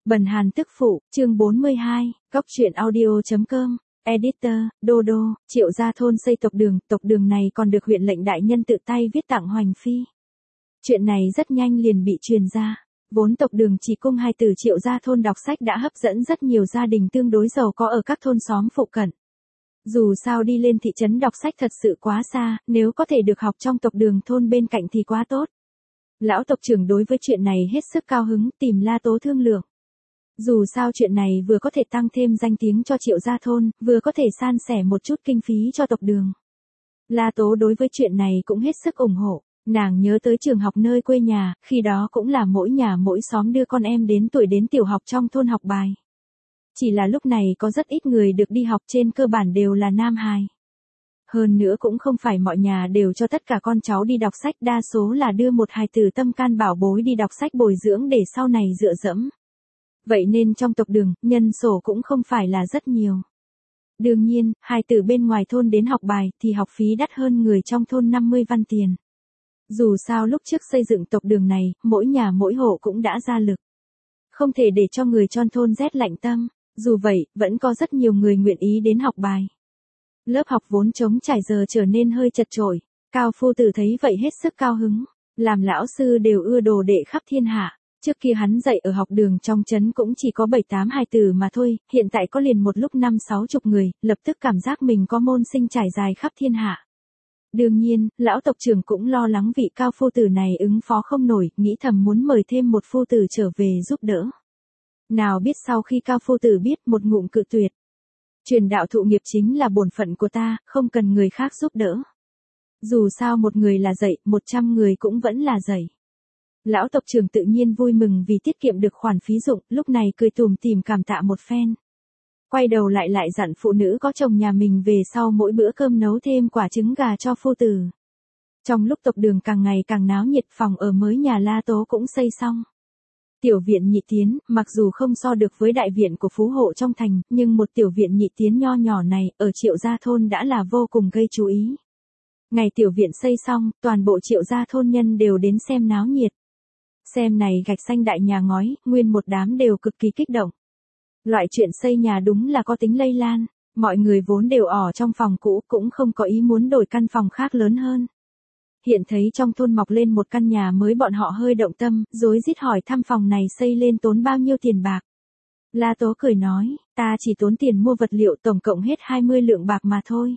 Bần Hàn tức phụ, chương 42, Góc truyện audio.com, Editor, Dodo, Triệu Gia Thôn xây tộc đường này còn được huyện lệnh đại nhân tự tay viết tặng Hoành Phi. Chuyện này rất nhanh liền bị truyền ra. Vốn tộc đường chỉ cung 2 từ Triệu Gia Thôn đọc sách đã hấp dẫn rất nhiều gia đình tương đối giàu có ở các thôn xóm phụ cận. Dù sao đi lên thị trấn đọc sách thật sự quá xa, nếu có thể được học trong tộc đường thôn bên cạnh thì quá tốt. Lão tộc trưởng đối với chuyện này hết sức cao hứng, tìm La Tố thương lượng. Dù sao chuyện này vừa có thể tăng thêm danh tiếng cho Triệu Gia Thôn, vừa có thể san sẻ một chút kinh phí cho tộc đường. La Tố đối với chuyện này cũng hết sức ủng hộ. Nàng nhớ tới trường học nơi quê nhà, khi đó cũng là mỗi nhà mỗi xóm đưa con em đến tuổi đến tiểu học trong thôn học bài. Chỉ là lúc này có rất ít người được đi học, trên cơ bản đều là nam hài. Hơn nữa cũng không phải mọi nhà đều cho tất cả con cháu đi đọc sách, đa số là đưa một hài tử tâm can bảo bối đi đọc sách bồi dưỡng để sau này dựa dẫm. Vậy nên trong tộc đường, nhân số cũng không phải là rất nhiều. Đương nhiên, hài tử bên ngoài thôn đến học bài thì học phí đắt hơn người trong thôn 50 văn tiền. Dù sao lúc trước xây dựng tộc đường này, mỗi nhà mỗi hộ cũng đã ra lực. Không thể để cho người trong thôn rét lạnh tâm, dù vậy, vẫn có rất nhiều người nguyện ý đến học bài. Lớp học vốn trống trải giờ trở nên hơi chật chội, Cao phu tử thấy vậy hết sức cao hứng, làm lão sư đều ưa đồ đệ khắp thiên hạ. Trước kia hắn dạy ở học đường trong trấn cũng chỉ có 7-8 hài tử mà thôi, hiện tại có liền một lúc 5-60 người, lập tức cảm giác mình có môn sinh trải dài khắp thiên hạ. Đương nhiên, lão tộc trưởng cũng lo lắng vị Cao phu tử này ứng phó không nổi, nghĩ thầm muốn mời thêm một phu tử trở về giúp đỡ. Nào biết sau khi Cao phu tử biết, một ngụm cự tuyệt. Truyền đạo thụ nghiệp chính là bổn phận của ta, không cần người khác giúp đỡ. Dù sao một người là dạy, 100 người cũng vẫn là dạy. Lão tộc trưởng tự nhiên vui mừng vì tiết kiệm được khoản phí dụng, lúc này cười tủm tỉm cảm tạ một phen. Quay đầu lại dặn phụ nữ có chồng nhà mình về sau mỗi bữa cơm nấu thêm quả trứng gà cho phu tử. Trong lúc tộc đường càng ngày càng náo nhiệt, phòng ở mới nhà La Tố cũng xây xong. Tiểu viện nhị tiến, mặc dù không so được với đại viện của phú hộ trong thành, nhưng một tiểu viện nhị tiến nho nhỏ này, ở Triệu Gia Thôn đã là vô cùng gây chú ý. Ngày tiểu viện xây xong, toàn bộ Triệu Gia Thôn nhân đều đến xem náo nhiệt. Xem này gạch xanh đại nhà ngói, nguyên một đám đều cực kỳ kích động. Loại chuyện xây nhà đúng là có tính lây lan, mọi người vốn đều ở trong phòng cũ cũng không có ý muốn đổi căn phòng khác lớn hơn. Hiện thấy trong thôn mọc lên một căn nhà mới, bọn họ hơi động tâm, rối rít hỏi thăm phòng này xây lên tốn bao nhiêu tiền bạc. La Tố cười nói, ta chỉ tốn tiền mua vật liệu tổng cộng hết 20 lượng bạc mà thôi.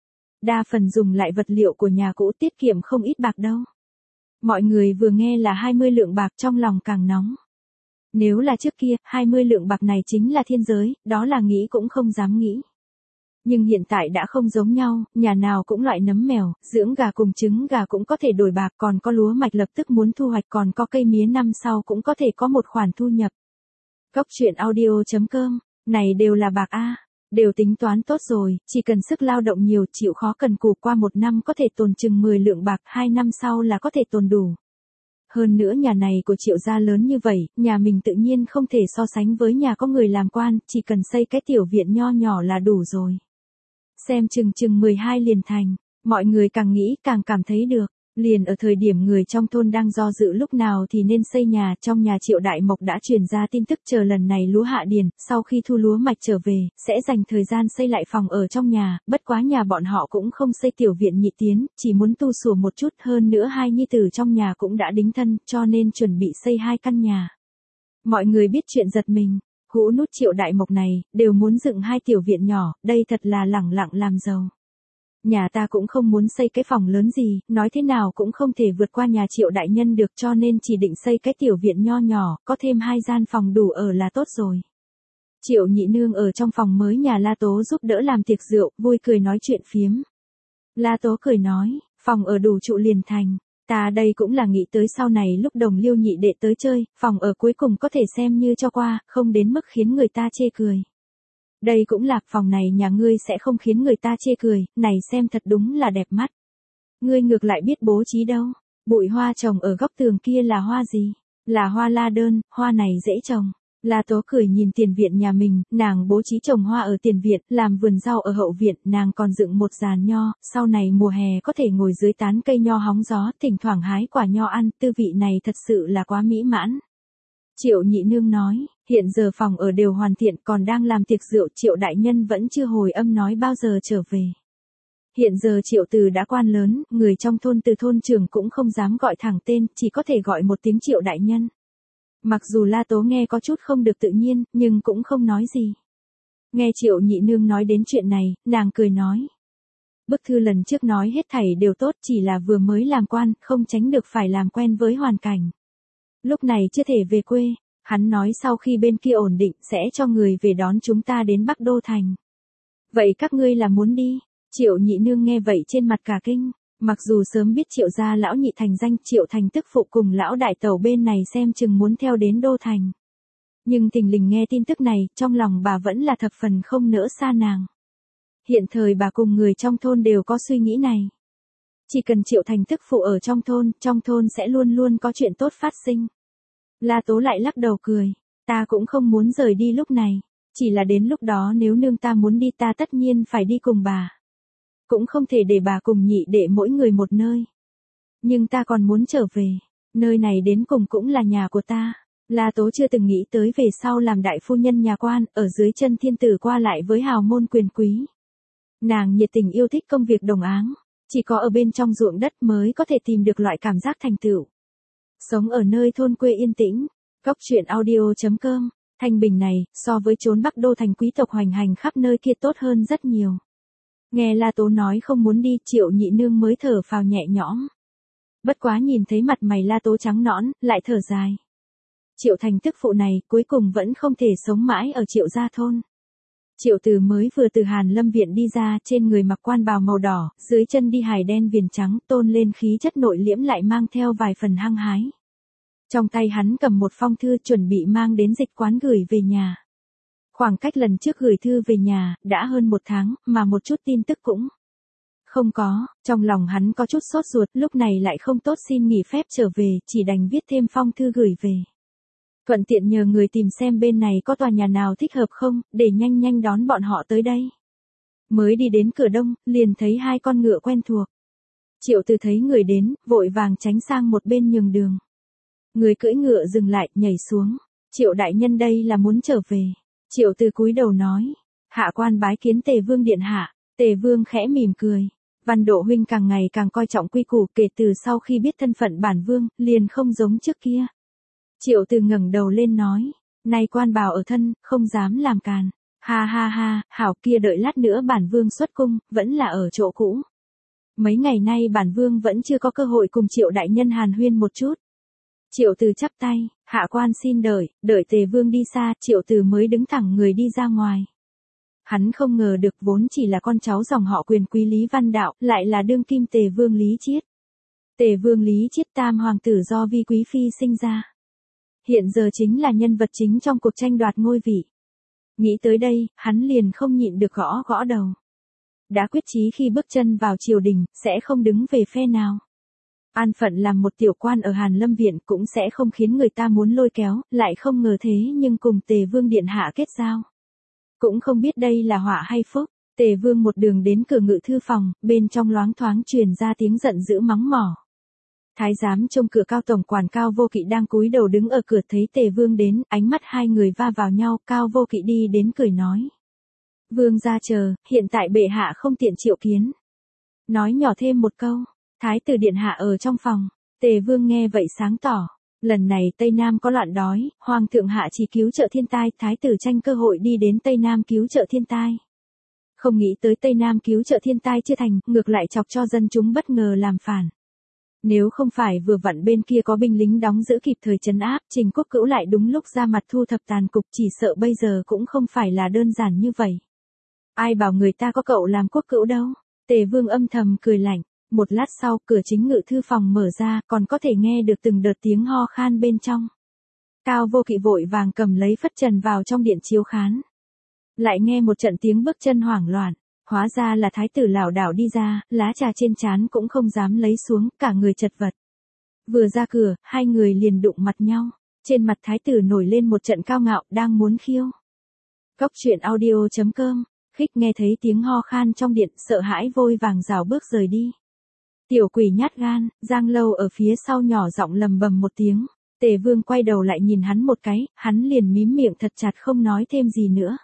Đa phần dùng lại vật liệu của nhà cũ, tiết kiệm không ít bạc đâu. Mọi người vừa nghe là 20 lượng bạc trong lòng càng nóng. Nếu là trước kia, 20 lượng bạc này chính là thiên giới, đó là nghĩ cũng không dám nghĩ. Nhưng hiện tại đã không giống nhau, nhà nào cũng loại nấm mèo, dưỡng gà cùng trứng gà cũng có thể đổi bạc, còn có lúa mạch lập tức muốn thu hoạch, còn có cây mía năm sau cũng có thể có một khoản thu nhập. Góc truyện audio.com, này đều là bạc a, đều tính toán tốt rồi, chỉ cần sức lao động nhiều, chịu khó cần cù, qua 1 năm có thể tồn chừng 10 lượng bạc, 2 năm sau là có thể tồn đủ. Hơn nữa nhà này của Triệu gia lớn như vậy, nhà mình tự nhiên không thể so sánh với nhà có người làm quan, chỉ cần xây cái tiểu viện nho nhỏ là đủ rồi. Xem chừng 12 liền thành, mọi người càng nghĩ càng cảm thấy được. Liền ở thời điểm người trong thôn đang do dự lúc nào thì nên xây nhà, trong nhà Triệu Đại Mộc đã truyền ra tin tức chờ lần này lúa hạ điền, sau khi thu lúa mạch trở về, sẽ dành thời gian xây lại phòng ở trong nhà, bất quá nhà bọn họ cũng không xây tiểu viện nhị tiến, chỉ muốn tu sửa một chút, hơn nữa hai nhi tử trong nhà cũng đã đính thân, cho nên chuẩn bị xây 2 căn nhà. Mọi người biết chuyện giật mình, hũ nút Triệu Đại Mộc này, đều muốn dựng 2 tiểu viện nhỏ, đây thật là lẳng lặng làm giàu. Nhà ta cũng không muốn xây cái phòng lớn gì, nói thế nào cũng không thể vượt qua nhà Triệu đại nhân được, cho nên chỉ định xây cái tiểu viện nho nhỏ, có thêm 2 gian phòng đủ ở là tốt rồi. Triệu nhị nương ở trong phòng mới nhà La Tố giúp đỡ làm tiệc rượu, vui cười nói chuyện phiếm. La Tố cười nói, phòng ở đủ trụ liền thành, ta đây cũng là nghĩ tới sau này lúc Đồng Liêu nhị đệ tới chơi, phòng ở cuối cùng có thể xem như cho qua, không đến mức khiến người ta chê cười. Đây cũng là, phòng này nhà ngươi sẽ không khiến người ta chê cười, này xem thật đúng là đẹp mắt. Ngươi ngược lại biết bố trí đâu, bụi hoa trồng ở góc tường kia là hoa gì? Là hoa la đơn, hoa này dễ trồng. La Tố cười nhìn tiền viện nhà mình, nàng bố trí trồng hoa ở tiền viện, làm vườn rau ở hậu viện, nàng còn dựng một giàn nho, sau này mùa hè có thể ngồi dưới tán cây nho hóng gió, thỉnh thoảng hái quả nho ăn, tư vị này thật sự là quá mỹ mãn. Triệu nhị nương nói, hiện giờ phòng ở đều hoàn thiện còn đang làm tiệc rượu, Triệu đại nhân vẫn chưa hồi âm nói bao giờ trở về. Hiện giờ Triệu Từ đã quan lớn, người trong thôn từ thôn trưởng cũng không dám gọi thẳng tên, chỉ có thể gọi một tiếng Triệu đại nhân. Mặc dù La Tố nghe có chút không được tự nhiên, nhưng cũng không nói gì. Nghe Triệu nhị nương nói đến chuyện này, nàng cười nói. Bức thư lần trước nói hết thảy đều tốt, chỉ là vừa mới làm quan, không tránh được phải làm quen với hoàn cảnh. Lúc này chưa thể về quê, hắn nói sau khi bên kia ổn định sẽ cho người về đón chúng ta đến Bắc Đô Thành. Vậy các ngươi là muốn đi? Triệu nhị nương nghe vậy trên mặt cả kinh, mặc dù sớm biết Triệu gia lão nhị thành danh, Triệu thành tức phụ cùng lão đại tẩu bên này xem chừng muốn theo đến Đô Thành. Nhưng thình lình nghe tin tức này, trong lòng bà vẫn là thập phần không nỡ xa nàng. Hiện thời bà cùng người trong thôn đều có suy nghĩ này. Chỉ cần Triệu thành tức phụ ở trong thôn sẽ luôn luôn có chuyện tốt phát sinh. La Tố lại lắc đầu cười, ta cũng không muốn rời đi lúc này, chỉ là đến lúc đó nếu nương ta muốn đi ta tất nhiên phải đi cùng bà. Cũng không thể để bà cùng nhị đệ mỗi người một nơi. Nhưng ta còn muốn trở về, nơi này đến cùng cũng là nhà của ta. La Tố chưa từng nghĩ tới về sau làm đại phu nhân nhà quan, ở dưới chân thiên tử qua lại với hào môn quyền quý. Nàng nhiệt tình yêu thích công việc đồng áng, chỉ có ở bên trong ruộng đất mới có thể tìm được loại cảm giác thành tựu. Sống ở nơi thôn quê yên tĩnh, Cóc truyện audio.com, Thanh Bình này, so với chốn Bắc Đô thành quý tộc hoành hành khắp nơi kia tốt hơn rất nhiều. Nghe La Tố nói không muốn đi, Triệu nhị nương mới thở phào nhẹ nhõm. Bất quá nhìn thấy mặt mày La Tố trắng nõn, lại thở dài. Triệu thành tức phụ này cuối cùng vẫn không thể sống mãi ở Triệu gia thôn. Triệu Từ mới vừa từ Hàn Lâm viện đi ra, trên người mặc quan bào màu đỏ, dưới chân đi hài đen viền trắng, tôn lên khí chất nội liễm lại mang theo vài phần hăng hái. Trong tay hắn cầm một phong thư chuẩn bị mang đến dịch quán gửi về nhà. Khoảng cách lần trước gửi thư về nhà, đã hơn 1 tháng, mà một chút tin tức cũng không có, trong lòng hắn có chút sốt ruột, lúc này lại không tốt xin nghỉ phép trở về, chỉ đành viết thêm phong thư gửi về. Thuận tiện nhờ người tìm xem bên này có tòa nhà nào thích hợp không, để nhanh nhanh đón bọn họ tới đây. Mới đi đến cửa đông, liền thấy 2 con ngựa quen thuộc. Triệu Từ thấy người đến, vội vàng tránh sang một bên nhường đường. Người cưỡi ngựa dừng lại, nhảy xuống. Triệu đại nhân đây là muốn trở về. Triệu Từ cúi đầu nói. Hạ quan bái kiến Tề Vương điện hạ. Tề Vương khẽ mỉm cười. Văn Độ huynh càng ngày càng coi trọng quy củ, kể từ sau khi biết thân phận bản vương, liền không giống trước kia. Triệu Từ ngẩng đầu lên nói. Nay quan bào ở thân, không dám làm càn. Ha ha ha, hảo kia đợi lát nữa bản vương xuất cung, vẫn là ở chỗ cũ. Mấy ngày nay bản vương vẫn chưa có cơ hội cùng Triệu đại nhân hàn huyên một chút. Triệu Từ chắp tay, hạ quan xin đợi Tề Vương đi xa, Triệu Từ mới đứng thẳng người đi ra ngoài. Hắn không ngờ được vốn chỉ là con cháu dòng họ quyền quý Lý Văn Đạo, lại là đương kim Tề Vương Lý Chiết. Tề Vương Lý Chiết tam hoàng tử do Vi Quý Phi sinh ra. Hiện giờ chính là nhân vật chính trong cuộc tranh đoạt ngôi vị. Nghĩ tới đây, hắn liền không nhịn được gõ đầu. Đã quyết chí khi bước chân vào triều đình, sẽ không đứng về phe nào. An phận làm một tiểu quan ở Hàn Lâm viện cũng sẽ không khiến người ta muốn lôi kéo, lại không ngờ thế nhưng cùng Tề Vương điện hạ kết giao. Cũng không biết đây là họa hay phúc. Tề Vương một đường đến cửa ngự thư phòng, bên trong loáng thoáng truyền ra tiếng giận dữ mắng mỏ. Thái giám trông cửa Cao tổng quản Cao Vô Kỵ đang cúi đầu đứng ở cửa thấy Tề Vương đến, ánh mắt hai người va vào nhau, Cao Vô Kỵ đi đến cười nói. Vương gia chờ, hiện tại bệ hạ không tiện triệu kiến. Nói nhỏ thêm một câu, Thái tử điện hạ ở trong phòng. Tề Vương nghe vậy sáng tỏ. Lần này Tây Nam có loạn đói, Hoàng thượng hạ chỉ cứu trợ thiên tai, Thái tử tranh cơ hội đi đến Tây Nam cứu trợ thiên tai. Không nghĩ tới Tây Nam cứu trợ thiên tai chưa thành, ngược lại chọc cho dân chúng bất ngờ làm phản. Nếu không phải vừa vặn bên kia có binh lính đóng giữ kịp thời trấn áp, Trình Quốc Cữu lại đúng lúc ra mặt thu thập tàn cục, chỉ sợ bây giờ cũng không phải là đơn giản như vậy. Ai bảo người ta có cậu làm Quốc Cữu đâu. Tề Vương âm thầm cười lạnh. Một lát sau, cửa chính ngự thư phòng mở ra, còn có thể nghe được từng đợt tiếng ho khan bên trong. Cao Vô Kỵ vội vàng cầm lấy phất trần vào trong điện chiếu khán. Lại nghe một trận tiếng bước chân hoảng loạn, hóa ra là thái tử lảo đảo đi ra, lá trà trên trán cũng không dám lấy xuống, cả người chật vật. Vừa ra cửa, hai người liền đụng mặt nhau, trên mặt thái tử nổi lên một trận cao ngạo, đang muốn khiêu. Cóc truyện audio.com, Khích nghe thấy tiếng ho khan trong điện, sợ hãi vội vàng rảo bước rời đi. Tiểu quỷ nhát gan, Giang Lâu ở phía sau nhỏ giọng lầm bầm một tiếng. Tề Vương quay đầu lại nhìn hắn một cái, hắn liền mím miệng thật chặt không nói thêm gì nữa.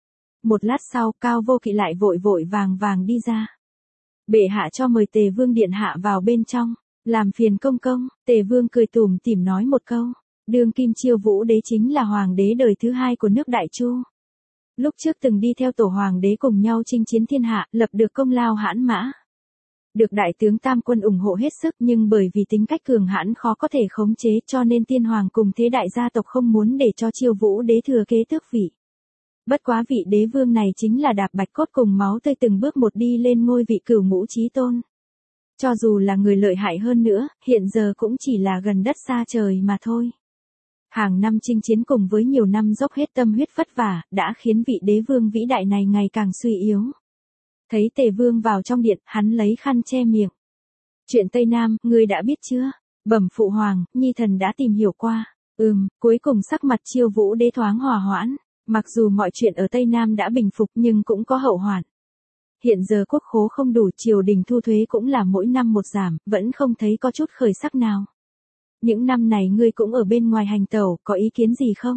Một lát sau, Cao Vô Kỵ lại vội vội vàng vàng đi ra. Bệ hạ cho mời Tề Vương điện hạ vào bên trong, làm phiền công công. Tề Vương cười tủm tỉm nói một câu, đương kim Chiêu Vũ đế chính là hoàng đế đời thứ hai của nước Đại Chu. Lúc trước từng đi theo tổ hoàng đế cùng nhau chinh chiến thiên hạ, lập được công lao hãn mã. Được đại tướng Tam Quân ủng hộ hết sức, nhưng bởi vì tính cách cường hãn khó có thể khống chế cho nên tiên hoàng cùng thế đại gia tộc không muốn để cho Chiêu Vũ đế thừa kế tước vị. Bất quá vị đế vương này chính là đạp bạch cốt cùng máu tươi từng bước một đi lên ngôi vị cửu ngũ chí tôn. Cho dù là người lợi hại hơn nữa, hiện giờ cũng chỉ là gần đất xa trời mà thôi. Hàng năm chinh chiến cùng với nhiều năm dốc hết tâm huyết vất vả, đã khiến vị đế vương vĩ đại này ngày càng suy yếu. Thấy Tề Vương vào trong điện, hắn lấy khăn che miệng. Chuyện Tây Nam, ngươi đã biết chưa? Bẩm phụ hoàng, nhi thần đã tìm hiểu qua. Cuối cùng sắc mặt Chiêu Vũ đế thoáng hòa hoãn. Mặc dù mọi chuyện ở Tây Nam đã bình phục nhưng cũng có hậu hoạn. Hiện giờ quốc khố không đủ, triều đình thu thuế cũng là mỗi năm một giảm, vẫn không thấy có chút khởi sắc nào. Những năm này ngươi cũng ở bên ngoài hành tẩu, có ý kiến gì không?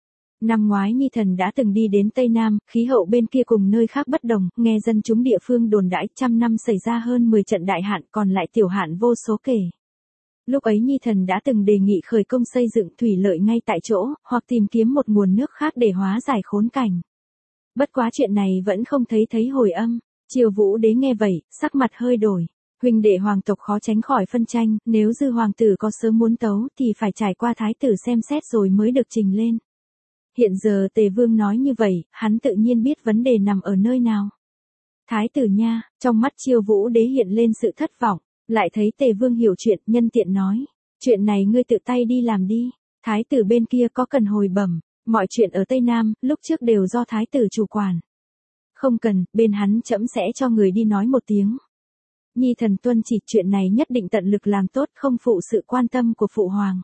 Năm ngoái nhi thần đã từng đi đến Tây Nam, khí hậu bên kia cùng nơi khác bất đồng, nghe dân chúng địa phương đồn đãi trăm năm xảy ra hơn 10 trận đại hạn, còn lại tiểu hạn vô số kể. Lúc ấy nhi thần đã từng đề nghị khởi công xây dựng thủy lợi ngay tại chỗ, hoặc tìm kiếm một nguồn nước khác để hóa giải khốn cảnh. Bất quá chuyện này vẫn không thấy hồi âm. Chiêu Vũ đế nghe vậy, sắc mặt hơi đổi. Huynh đệ hoàng tộc khó tránh khỏi phân tranh, nếu dư hoàng tử có sớm muốn tấu thì phải trải qua thái tử xem xét rồi mới được trình lên. Hiện giờ Tề Vương nói như vậy, hắn tự nhiên biết vấn đề nằm ở nơi nào. Thái tử nha, trong mắt Chiêu Vũ đế hiện lên sự thất vọng, lại thấy Tề Vương hiểu chuyện, nhân tiện nói, chuyện này ngươi tự tay đi làm đi, thái tử bên kia có cần hồi bẩm, mọi chuyện ở Tây Nam, lúc trước đều do thái tử chủ quản. Không cần, bên hắn trẫm sẽ cho người đi nói một tiếng. Nhi thần tuân chỉ, chuyện này nhất định tận lực làm tốt, không phụ sự quan tâm của phụ hoàng.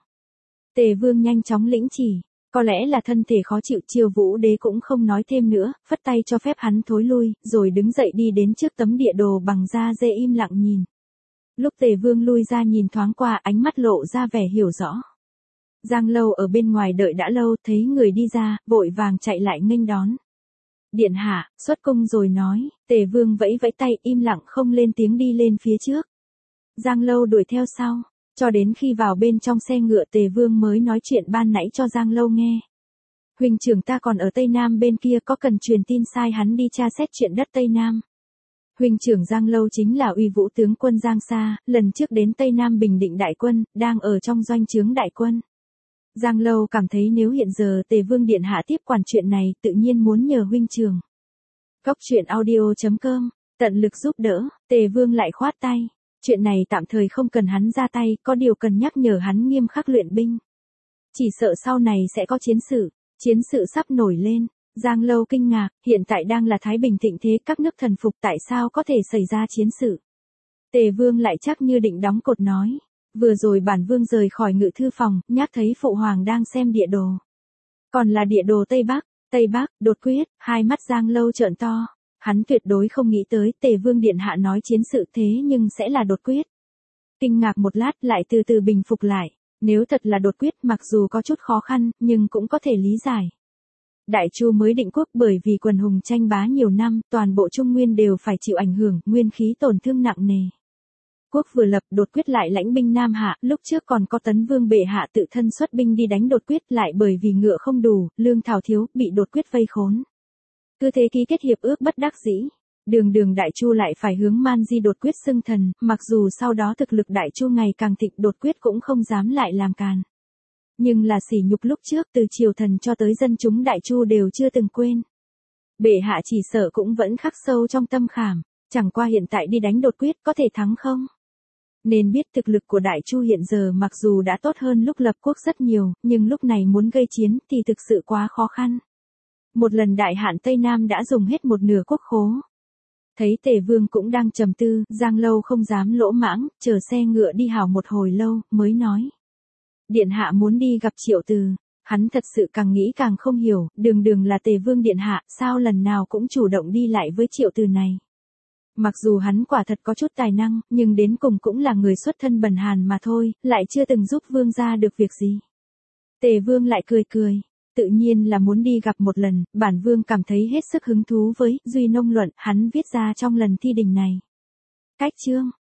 Tề Vương nhanh chóng lĩnh chỉ, có lẽ là thân thể khó chịu, Chiêu Vũ đế cũng không nói thêm nữa, phất tay cho phép hắn thối lui, rồi đứng dậy đi đến trước tấm địa đồ bằng da dê im lặng nhìn. Lúc Tề Vương lui ra nhìn thoáng qua, ánh mắt lộ ra vẻ hiểu rõ. Giang Lâu ở bên ngoài đợi đã lâu, thấy người đi ra, vội vàng chạy lại nghênh đón. Điện hạ, xuất cung rồi nói. Tề Vương vẫy vẫy tay, im lặng không lên tiếng đi lên phía trước. Giang Lâu đuổi theo sau, cho đến khi vào bên trong xe ngựa Tề Vương mới nói chuyện ban nãy cho Giang Lâu nghe. Huynh trưởng ta còn ở Tây Nam bên kia, có cần truyền tin sai hắn đi tra xét chuyện đất Tây Nam. Huynh trưởng Giang Lâu chính là Uy Vũ tướng quân Giang Sa, lần trước đến Tây Nam bình định đại quân, đang ở trong doanh trướng đại quân. Giang Lâu cảm thấy nếu hiện giờ Tề Vương điện hạ tiếp quản chuyện này, tự nhiên muốn nhờ huynh trưởng. Góc truyện audio.com, tận lực giúp đỡ. Tề Vương lại khoát tay, chuyện này tạm thời không cần hắn ra tay, có điều cần nhắc nhở hắn nghiêm khắc luyện binh. Chỉ sợ sau này sẽ có chiến sự sắp nổi lên. Giang Lâu kinh ngạc, hiện tại đang là thái bình thịnh thế, các nước thần phục, tại sao có thể xảy ra chiến sự. Tề Vương lại chắc như định đóng cột nói. Vừa rồi bản vương rời khỏi ngự thư phòng, nhắc thấy phụ hoàng đang xem địa đồ. Còn là địa đồ Tây Bắc, đột quyết, hai mắt Giang Lâu trợn to. Hắn tuyệt đối không nghĩ tới Tề Vương điện hạ nói chiến sự thế nhưng sẽ là đột quyết. Kinh ngạc một lát lại từ từ bình phục lại. Nếu thật là đột quyết mặc dù có chút khó khăn, nhưng cũng có thể lý giải. Đại Chu mới định quốc bởi vì quần hùng tranh bá nhiều năm, toàn bộ Trung Nguyên đều phải chịu ảnh hưởng, nguyên khí tổn thương nặng nề. Quốc vừa lập, đột quyết lại lãnh binh Nam Hạ, lúc trước còn có Tấn Vương bệ hạ tự thân xuất binh đi đánh đột quyết, lại bởi vì ngựa không đủ, lương thảo thiếu, bị đột quyết vây khốn. Cứ thế ký kết hiệp ước bất đắc dĩ. Đường Đại Chu lại phải hướng Man Di đột quyết xưng thần, mặc dù sau đó thực lực Đại Chu ngày càng thịnh, đột quyết cũng không dám lại làm càn. Nhưng là sỉ nhục lúc trước từ triều thần cho tới dân chúng Đại Chu đều chưa từng quên. Bệ hạ chỉ sợ cũng vẫn khắc sâu trong tâm khảm, chẳng qua hiện tại đi đánh đột quyết có thể thắng không? Nên biết thực lực của Đại Chu hiện giờ mặc dù đã tốt hơn lúc lập quốc rất nhiều, nhưng lúc này muốn gây chiến thì thực sự quá khó khăn. Một lần đại hạn Tây Nam đã dùng hết một nửa quốc khố. Thấy Tề Vương cũng đang trầm tư, Giang Lâu không dám lỗ mãng, chờ xe ngựa đi hào một hồi lâu, mới nói. Điện hạ muốn đi gặp Triệu Từ, hắn thật sự càng nghĩ càng không hiểu, đường là Tề Vương điện hạ, sao lần nào cũng chủ động đi lại với Triệu Từ này. Mặc dù hắn quả thật có chút tài năng, nhưng đến cùng cũng là người xuất thân bần hàn mà thôi, lại chưa từng giúp vương gia được việc gì. Tề Vương lại cười cười. Tự nhiên là muốn đi gặp một lần, bản Vương cảm thấy hết sức hứng thú với Duy Nông Luận hắn viết ra trong lần thi đình này. Cách chương